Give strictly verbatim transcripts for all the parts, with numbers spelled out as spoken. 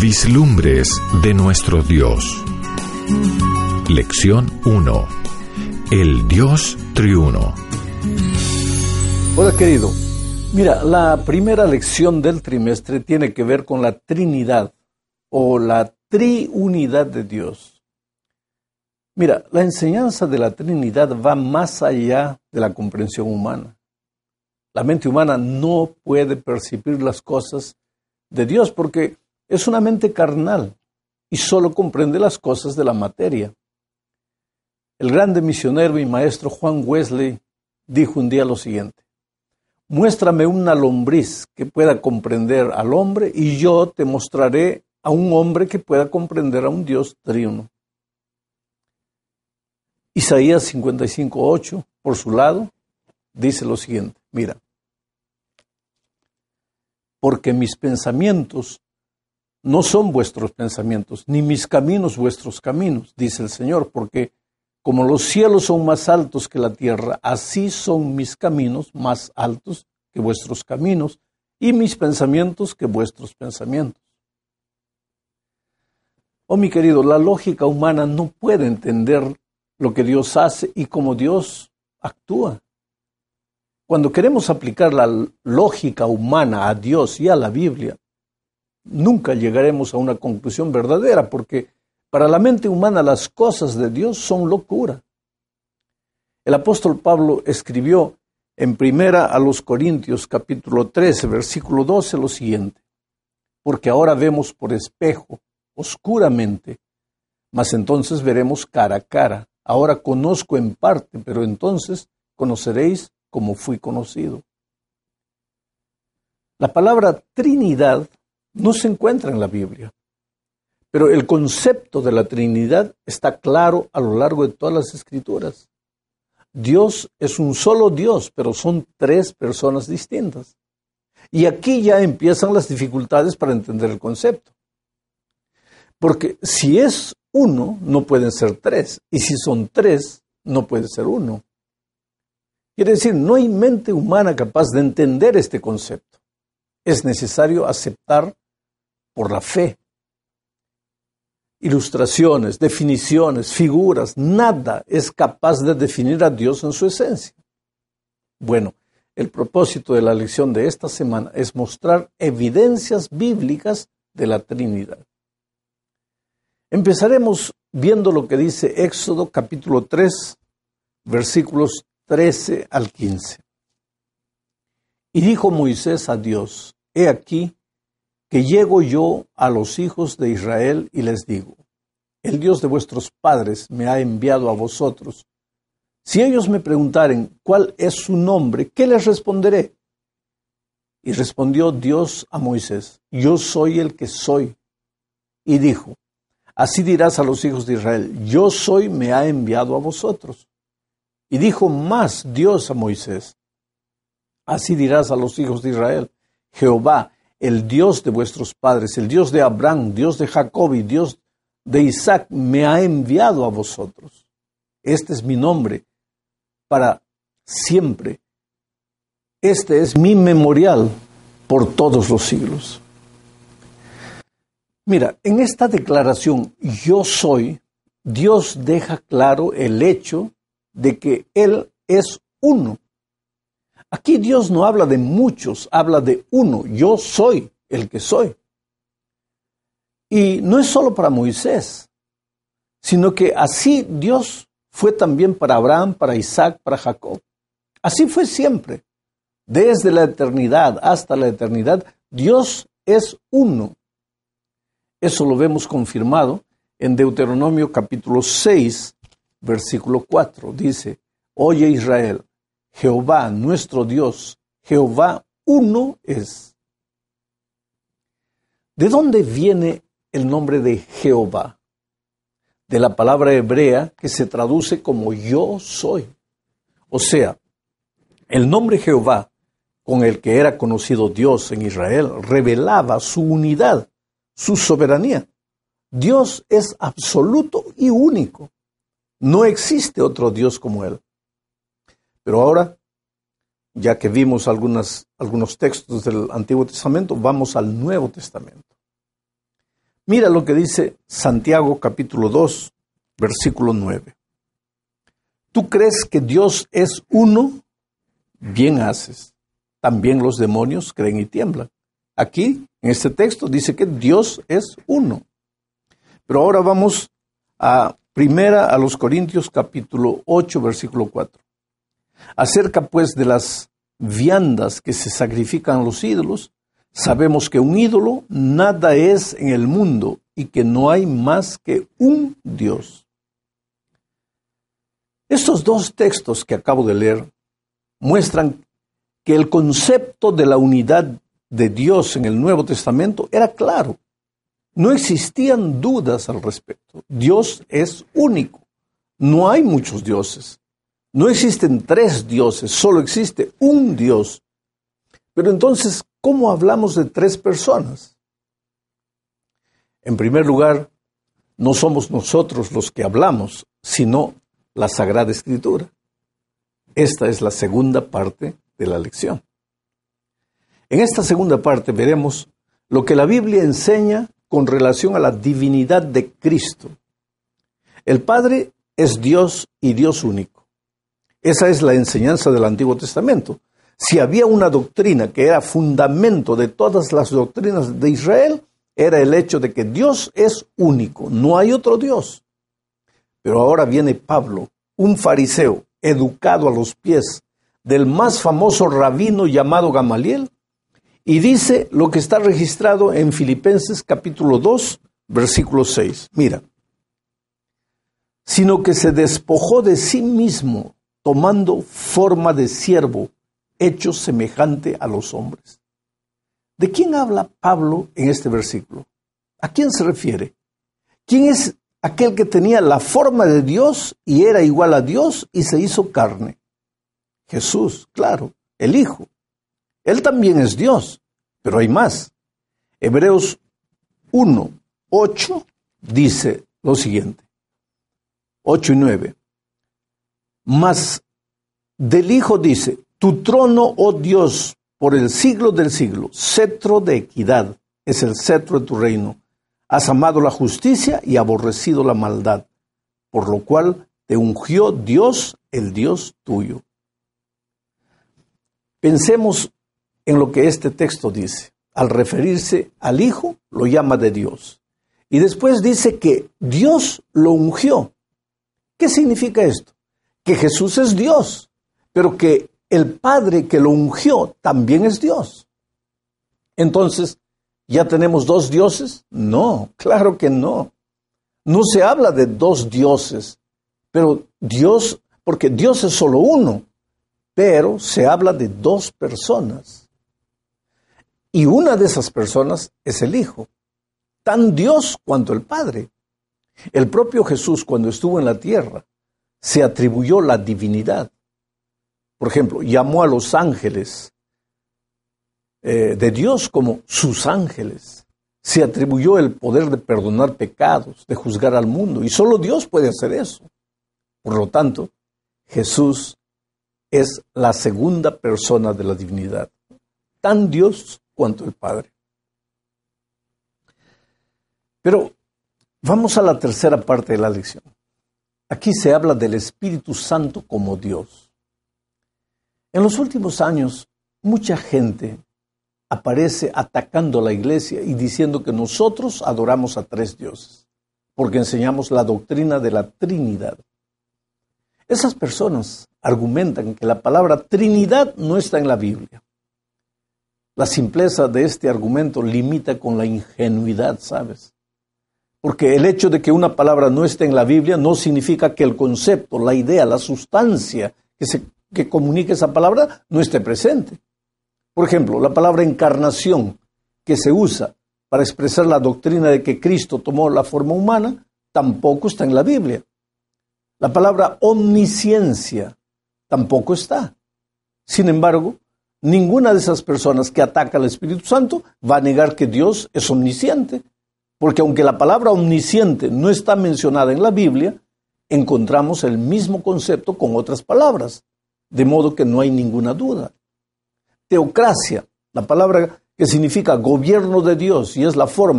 Vislumbres de nuestro Dios. Lección uno. El Dios triuno. Hola, querido. Mira, la primera lección del trimestre tiene que ver con la Trinidad o la triunidad de Dios. Mira, la enseñanza de la Trinidad va más allá de la comprensión humana. La mente humana no puede percibir las cosas de Dios porque es una mente carnal y solo comprende las cosas de la materia. El grande misionero y maestro Juan Wesley dijo un día lo siguiente: muéstrame una lombriz que pueda comprender al hombre y yo te mostraré a un hombre que pueda comprender a un Dios triuno. Isaías cincuenta y cinco, ocho, por su lado, dice lo siguiente: mira, porque mis pensamientos no son vuestros pensamientos, ni mis caminos vuestros caminos, dice el Señor, porque como los cielos son más altos que la tierra, así son mis caminos más altos que vuestros caminos, y mis pensamientos que vuestros pensamientos. Oh, mi querido, la lógica humana no puede entender lo que Dios hace y cómo Dios actúa. Cuando queremos aplicar la lógica humana a Dios y a la Biblia, nunca llegaremos a una conclusión verdadera, porque para la mente humana las cosas de Dios son locura. El apóstol Pablo escribió en primera a los Corintios capítulo trece, versículo doce, lo siguiente: porque ahora vemos por espejo, oscuramente, mas entonces veremos cara a cara. Ahora conozco en parte, pero entonces conoceréis como fui conocido. La palabra Trinidad no se encuentra en la Biblia, pero el concepto de la Trinidad está claro a lo largo de todas las Escrituras. Dios es un solo Dios, pero son tres personas distintas. Y aquí ya empiezan las dificultades para entender el concepto. Porque si es uno, no pueden ser tres. Y si son tres, no puede ser uno. Quiere decir, no hay mente humana capaz de entender este concepto. Es necesario aceptar por la fe. Ilustraciones, definiciones, figuras, nada es capaz de definir a Dios en su esencia. Bueno, el propósito de la lección de esta semana es mostrar evidencias bíblicas de la Trinidad. Empezaremos viendo lo que dice Éxodo capítulo tres, versículos trece al quince. Y dijo Moisés a Dios: he aquí que llego yo a los hijos de Israel y les digo: el Dios de vuestros padres me ha enviado a vosotros. Si ellos me preguntaren cuál es su nombre, ¿qué les responderé? Y respondió Dios a Moisés: yo soy el que soy. Y dijo: así dirás a los hijos de Israel: yo soy, me ha enviado a vosotros. Y dijo más Dios a Moisés: así dirás a los hijos de Israel: Jehová, el Dios de vuestros padres, el Dios de Abraham, Dios de Jacob y Dios de Isaac, me ha enviado a vosotros. Este es mi nombre para siempre. Este es mi memorial por todos los siglos. Mira, en esta declaración, yo soy, Dios deja claro el hecho de que Él es uno. Aquí Dios no habla de muchos, habla de uno. Yo soy el que soy. Y no es solo para Moisés, sino que así Dios fue también para Abraham, para Isaac, para Jacob. Así fue siempre. Desde la eternidad hasta la eternidad, Dios es uno. Eso lo vemos confirmado en Deuteronomio capítulo seis, versículo cuatro. Dice: oye Israel, Jehová nuestro Dios, Jehová uno es. ¿De dónde viene el nombre de Jehová? De la palabra hebrea que se traduce como yo soy. O sea, el nombre Jehová, con el que era conocido Dios en Israel, revelaba su unidad, su soberanía. Dios es absoluto y único. No existe otro Dios como Él. Pero ahora, ya que vimos algunas, algunos textos del Antiguo Testamento, vamos al Nuevo Testamento. Mira lo que dice Santiago capítulo dos, versículo nueve. ¿Tú crees que Dios es uno? Bien haces. También los demonios creen y tiemblan. Aquí, en este texto, dice que Dios es uno. Pero ahora vamos a primera a los Corintios capítulo ocho, versículo cuatro. Acerca pues de las viandas que se sacrifican a los ídolos, sabemos que un ídolo nada es en el mundo y que no hay más que un Dios. Estos dos textos que acabo de leer muestran que el concepto de la unidad de Dios en el Nuevo Testamento era claro. No existían dudas al respecto. Dios es único. No hay muchos dioses. No existen tres dioses, solo existe un Dios. Pero entonces, ¿cómo hablamos de tres personas? En primer lugar, no somos nosotros los que hablamos, sino la Sagrada Escritura. Esta es la segunda parte de la lección. En esta segunda parte veremos lo que la Biblia enseña con relación a la divinidad de Cristo. El Padre es Dios y Dios único. Esa es la enseñanza del Antiguo Testamento. Si había una doctrina que era fundamento de todas las doctrinas de Israel, era el hecho de que Dios es único, no hay otro Dios. Pero ahora viene Pablo, un fariseo, educado a los pies del más famoso rabino llamado Gamaliel, y dice lo que está registrado en Filipenses capítulo dos, versículo seis. Mira, sino que se despojó de sí mismo, tomando forma de siervo, hecho semejante a los hombres. ¿De quién habla Pablo en este versículo? ¿A quién se refiere? ¿Quién es aquel que tenía la forma de Dios y era igual a Dios y se hizo carne? Jesús, claro, el Hijo. Él también es Dios, pero hay más. Hebreos uno, ocho dice lo siguiente. ocho y nueve. Mas del Hijo dice, tu trono, oh Dios, por el siglo del siglo, cetro de equidad es el cetro de tu reino. Has amado la justicia y aborrecido la maldad, por lo cual te ungió Dios, el Dios tuyo. Pensemos en lo que este texto dice. Al referirse al Hijo, lo llama de Dios. Y después dice que Dios lo ungió. ¿Qué significa esto? Que Jesús es Dios, pero que el Padre que lo ungió también es Dios. Entonces, ¿ya tenemos dos dioses? No, claro que no. No se habla de dos dioses, pero Dios, porque Dios es solo uno, pero se habla de dos personas. Y una de esas personas es el Hijo, tan Dios cuanto el Padre. El propio Jesús, cuando estuvo en la tierra, se atribuyó la divinidad. Por ejemplo, llamó a los ángeles eh, de Dios como sus ángeles. Se atribuyó el poder de perdonar pecados, de juzgar al mundo, y solo Dios puede hacer eso. Por lo tanto, Jesús es la segunda persona de la divinidad, tan Dios cuanto el Padre. Pero vamos a la tercera parte de la lección. Aquí se habla del Espíritu Santo como Dios. En los últimos años, mucha gente aparece atacando a la iglesia y diciendo que nosotros adoramos a tres dioses, porque enseñamos la doctrina de la Trinidad. Esas personas argumentan que la palabra Trinidad no está en la Biblia. La simpleza de este argumento limita con la ingenuidad, ¿sabes? Porque el hecho de que una palabra no esté en la Biblia no significa que el concepto, la idea, la sustancia que, se, que comunica esa palabra no esté presente. Por ejemplo, la palabra encarnación que se usa para expresar la doctrina de que Cristo tomó la forma humana tampoco está en la Biblia. La palabra omnisciencia tampoco está. Sin embargo, ninguna de esas personas que ataca al Espíritu Santo va a negar que Dios es omnisciente. Porque aunque la palabra omnisciente no está mencionada en la Biblia, encontramos el mismo concepto con otras palabras, de modo que no hay ninguna duda. Teocracia, la palabra que significa gobierno de Dios y es la forma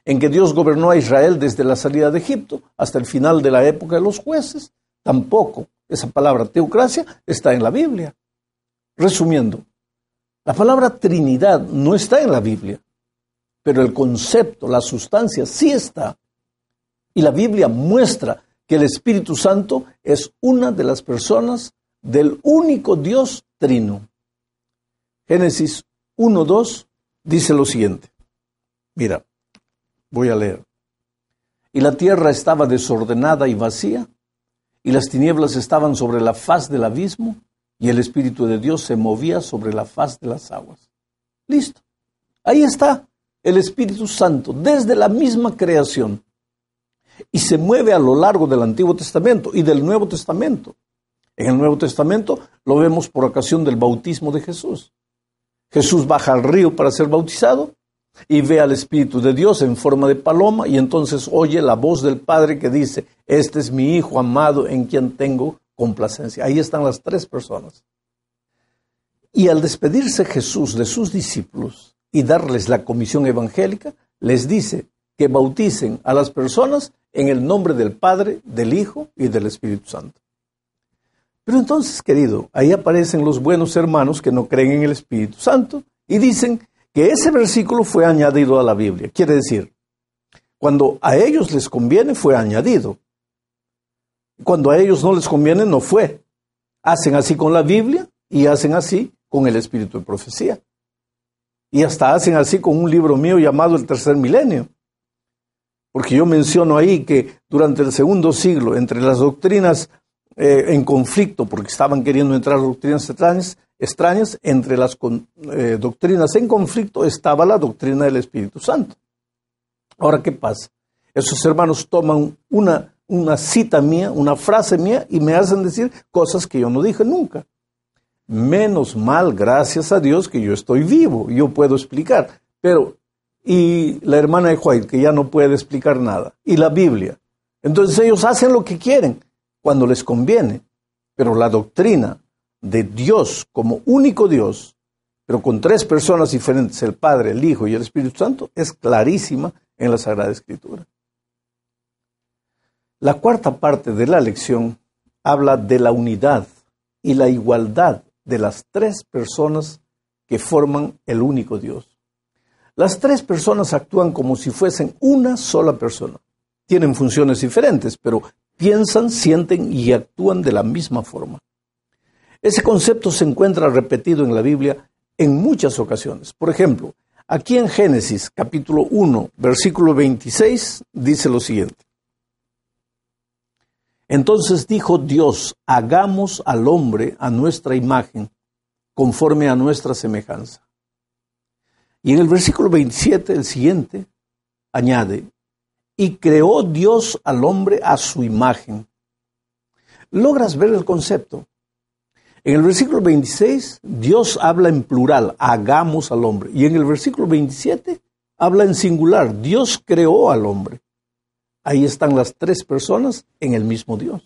en que Dios gobernó a Israel desde la salida de Egipto hasta el final de la época de los jueces. Tampoco esa palabra teocracia está en la Biblia. Resumiendo, la palabra Trinidad no está en la Biblia, pero el concepto, la sustancia sí está. Y la Biblia muestra que el Espíritu Santo es una de las personas del único Dios trino. Génesis uno dos dice lo siguiente. Mira, voy a leer. Y la tierra estaba desordenada y vacía, y las tinieblas estaban sobre la faz del abismo, y el Espíritu de Dios se movía sobre la faz de las aguas. Listo. Ahí está el Espíritu Santo, desde la misma creación. Y se mueve a lo largo del Antiguo Testamento y del Nuevo Testamento. En el Nuevo Testamento lo vemos por ocasión del bautismo de Jesús. Jesús baja al río para ser bautizado y ve al Espíritu de Dios en forma de paloma y entonces oye la voz del Padre que dice, este es mi Hijo amado en quien tengo complacencia. Ahí están las tres personas. Y al despedirse Jesús de sus discípulos y darles la comisión evangélica, les dice que bauticen a las personas en el nombre del Padre, del Hijo y del Espíritu Santo. Pero entonces, querido, ahí aparecen los buenos hermanos que no creen en el Espíritu Santo y dicen que ese versículo fue añadido a la Biblia. Quiere decir, cuando a ellos les conviene, fue añadido. Cuando a ellos no les conviene, no fue. Hacen así con la Biblia y hacen así con el Espíritu de Profecía. Y hasta hacen así con un libro mío llamado El Tercer Milenio. Porque yo menciono ahí que durante el segundo siglo, entre las doctrinas eh, en conflicto, porque estaban queriendo entrar doctrinas extrañas, extrañas entre las con, eh, doctrinas en conflicto estaba la doctrina del Espíritu Santo. Ahora, ¿qué pasa? Esos hermanos toman una, una cita mía, una frase mía, y me hacen decir cosas que yo no dije nunca. Menos mal, gracias a Dios, que yo estoy vivo, yo puedo explicar. Pero, y la hermana de White, que ya no puede explicar nada, y la Biblia. Entonces ellos hacen lo que quieren, cuando les conviene. Pero la doctrina de Dios como único Dios, pero con tres personas diferentes, el Padre, el Hijo y el Espíritu Santo, es clarísima en la Sagrada Escritura. La cuarta parte de la lección habla de la unidad y la igualdad de las tres personas que forman el único Dios. Las tres personas actúan como si fuesen una sola persona. Tienen funciones diferentes, pero piensan, sienten y actúan de la misma forma. Ese concepto se encuentra repetido en la Biblia en muchas ocasiones. Por ejemplo, aquí en Génesis capítulo uno, versículo veintiséis, dice lo siguiente. Entonces dijo Dios, hagamos al hombre a nuestra imagen, conforme a nuestra semejanza. Y en el versículo veintisiete, el siguiente, añade, y creó Dios al hombre a su imagen. ¿Logras ver el concepto? En el versículo veintiséis, Dios habla en plural, hagamos al hombre. Y en el versículo veintisiete, habla en singular, Dios creó al hombre. Ahí están las tres personas en el mismo Dios.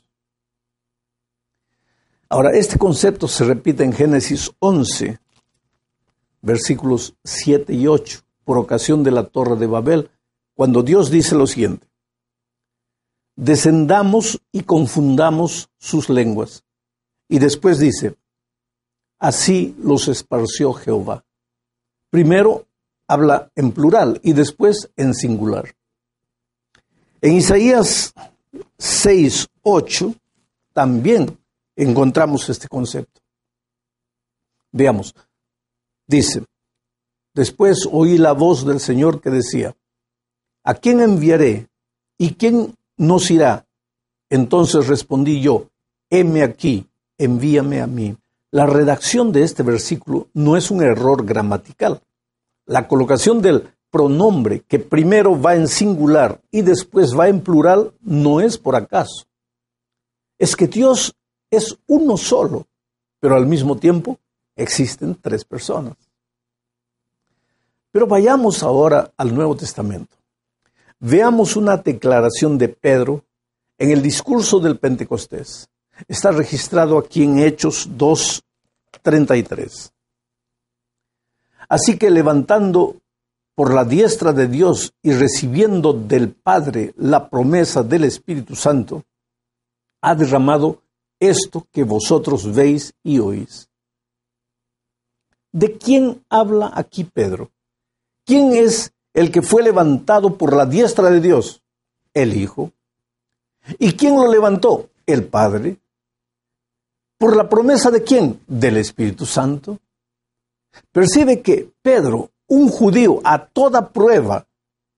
Ahora, este concepto se repite en Génesis once, versículos siete y ocho, por ocasión de la Torre de Babel, cuando Dios dice lo siguiente. Descendamos y confundamos sus lenguas. Y después dice, así los esparció Jehová. Primero habla en plural y después en singular. En Isaías seis, ocho también encontramos este concepto. Veamos, dice, después oí la voz del Señor que decía, ¿a quién enviaré? ¿Y quién nos irá? Entonces respondí yo, heme aquí, envíame a mí. La redacción de este versículo no es un error gramatical. La colocación del pronombre que primero va en singular y después va en plural no es por acaso. Es que Dios es uno solo, pero al mismo tiempo existen tres personas. Pero vayamos ahora al Nuevo Testamento. Veamos una declaración de Pedro en el discurso del Pentecostés. Está registrado aquí en Hechos dos, treinta y tres. Así que levantando por la diestra de Dios y recibiendo del Padre la promesa del Espíritu Santo, ha derramado esto que vosotros veis y oís. ¿De quién habla aquí Pedro? ¿Quién es el que fue levantado por la diestra de Dios? El Hijo. ¿Y quién lo levantó? El Padre. ¿Por la promesa de quién? Del Espíritu Santo. Percibe que Pedro, un judío a toda prueba,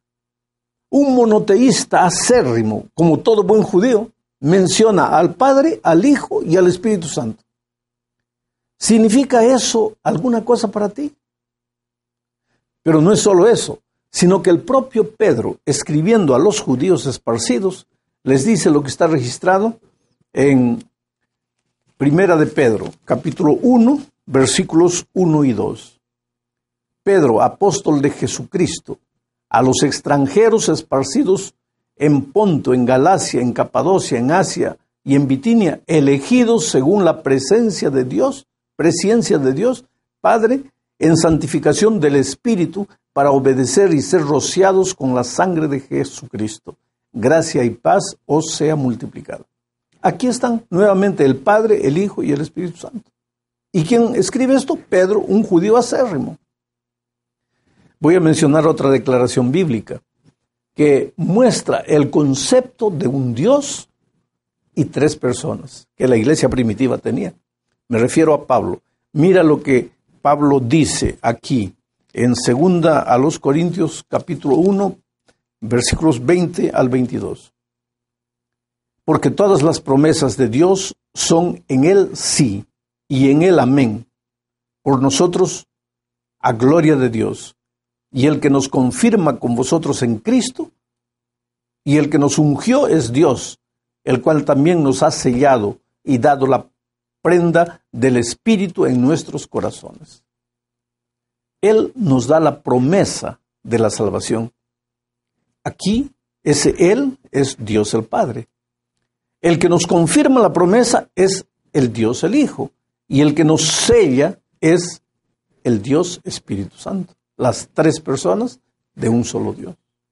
un monoteísta acérrimo, como todo buen judío, menciona al Padre, al Hijo y al Espíritu Santo. ¿Significa eso alguna cosa para ti? Pero no es solo eso, sino que el propio Pedro, escribiendo a los judíos esparcidos, les dice lo que está registrado en Primera de Pedro, capítulo uno, versículos uno y dos. Pedro, apóstol de Jesucristo, a los extranjeros esparcidos en Ponto, en Galacia, en Capadocia, en Asia y en Bitinia, elegidos según la presencia de Dios, presencia de Dios, Padre, en santificación del Espíritu, para obedecer y ser rociados con la sangre de Jesucristo. Gracia y paz os sea multiplicada. Aquí están nuevamente el Padre, el Hijo y el Espíritu Santo. ¿Y quién escribe esto? Pedro, un judío acérrimo. Voy a mencionar otra declaración bíblica que muestra el concepto de un Dios y tres personas que la iglesia primitiva tenía. Me refiero a Pablo. Mira lo que Pablo dice aquí en segunda a los Corintios capítulo uno, versículos veinte al veintidós. Porque todas las promesas de Dios son en Él sí y en Él amén. Por nosotros, a gloria de Dios. Y el que nos confirma con vosotros en Cristo, y el que nos ungió es Dios, el cual también nos ha sellado y dado la prenda del Espíritu en nuestros corazones. Él nos da la promesa de la salvación. Aquí, ese Él es Dios el Padre. El que nos confirma la promesa es el Dios el Hijo. Y el que nos sella es el Dios Espíritu Santo. Las tres personas de un solo Dios.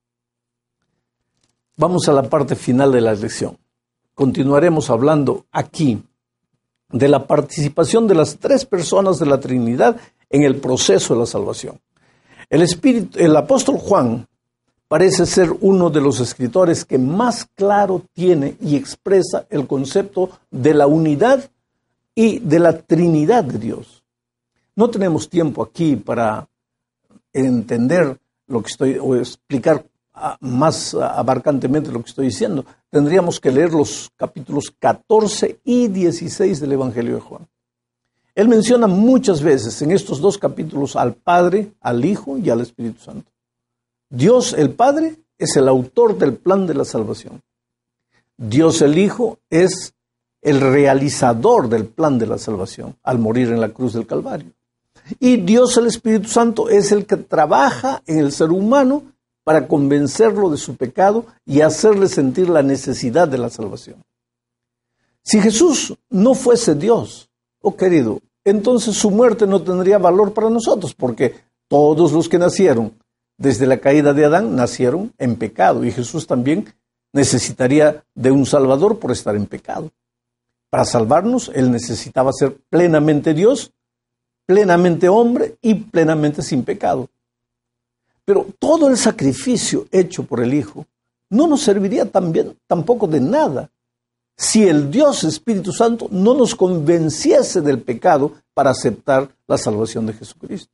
Vamos a la parte final de la lección. Continuaremos hablando aquí de la participación de las tres personas de la Trinidad en el proceso de la salvación. El, Espíritu, el apóstol Juan parece ser uno de los escritores que más claro tiene y expresa el concepto de la unidad y de la Trinidad de Dios. No tenemos tiempo aquí para entender lo que estoy, o explicar más abarcantemente lo que estoy diciendo. Tendríamos que leer los capítulos catorce y dieciséis del Evangelio de Juan. Él menciona muchas veces en estos dos capítulos al Padre, al Hijo y al Espíritu Santo. Dios el Padre es el autor del plan de la salvación. Dios el Hijo es el realizador del plan de la salvación al morir en la cruz del Calvario. Y Dios el Espíritu Santo es el que trabaja en el ser humano para convencerlo de su pecado y hacerle sentir la necesidad de la salvación. Si Jesús no fuese Dios, oh querido, entonces su muerte no tendría valor para nosotros, porque todos los que nacieron desde la caída de Adán nacieron en pecado, y Jesús también necesitaría de un Salvador por estar en pecado. Para salvarnos, Él necesitaba ser plenamente Dios, plenamente hombre y plenamente sin pecado. Pero todo el sacrificio hecho por el Hijo no nos serviría también, tampoco de nada si el Dios Espíritu Santo no nos convenciese del pecado para aceptar la salvación de Jesucristo.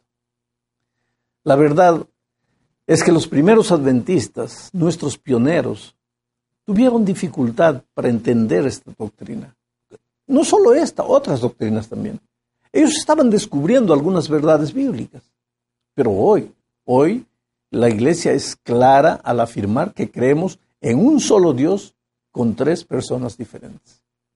La verdad es que los primeros adventistas, nuestros pioneros, tuvieron dificultad para entender esta doctrina. No solo esta, otras doctrinas también. Ellos estaban descubriendo algunas verdades bíblicas. Pero hoy, hoy, la iglesia es clara al afirmar que creemos en un solo Dios con tres personas diferentes.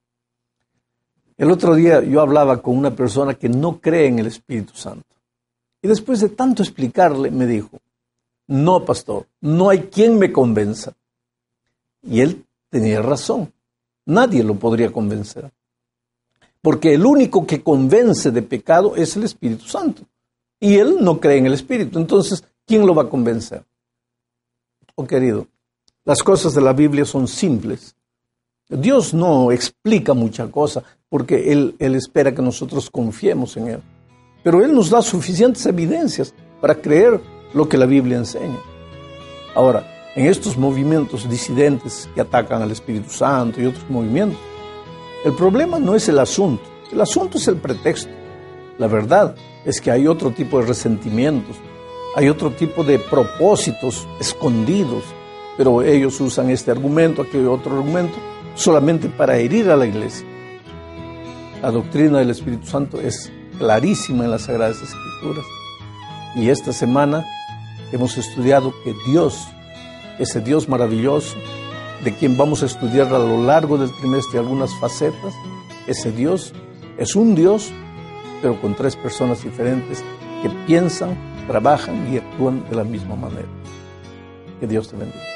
El otro día yo hablaba con una persona que no cree en el Espíritu Santo. Y después de tanto explicarle, me dijo, no, pastor, no hay quien me convenza. Y él tenía razón. Nadie lo podría convencer. Porque el único que convence de pecado es el Espíritu Santo. Y él no cree en el Espíritu. Entonces, ¿quién lo va a convencer? Oh, querido, las cosas de la Biblia son simples. Dios no explica mucha cosa porque Él, Él espera que nosotros confiemos en Él. Pero Él nos da suficientes evidencias para creer lo que la Biblia enseña. Ahora, en estos movimientos disidentes que atacan al Espíritu Santo y otros movimientos, el problema no es el asunto. El asunto es el pretexto. La verdad es que hay otro tipo de resentimientos, hay otro tipo de propósitos escondidos, pero ellos usan este argumento, aquel otro argumento, solamente para herir a la iglesia. La doctrina del Espíritu Santo es clarísima en las Sagradas Escrituras. Y esta semana hemos estudiado que Dios, ese Dios maravilloso, de quien vamos a estudiar a lo largo del trimestre algunas facetas, ese Dios es un Dios, pero con tres personas diferentes que piensan, trabajan y actúan de la misma manera. Que Dios te bendiga.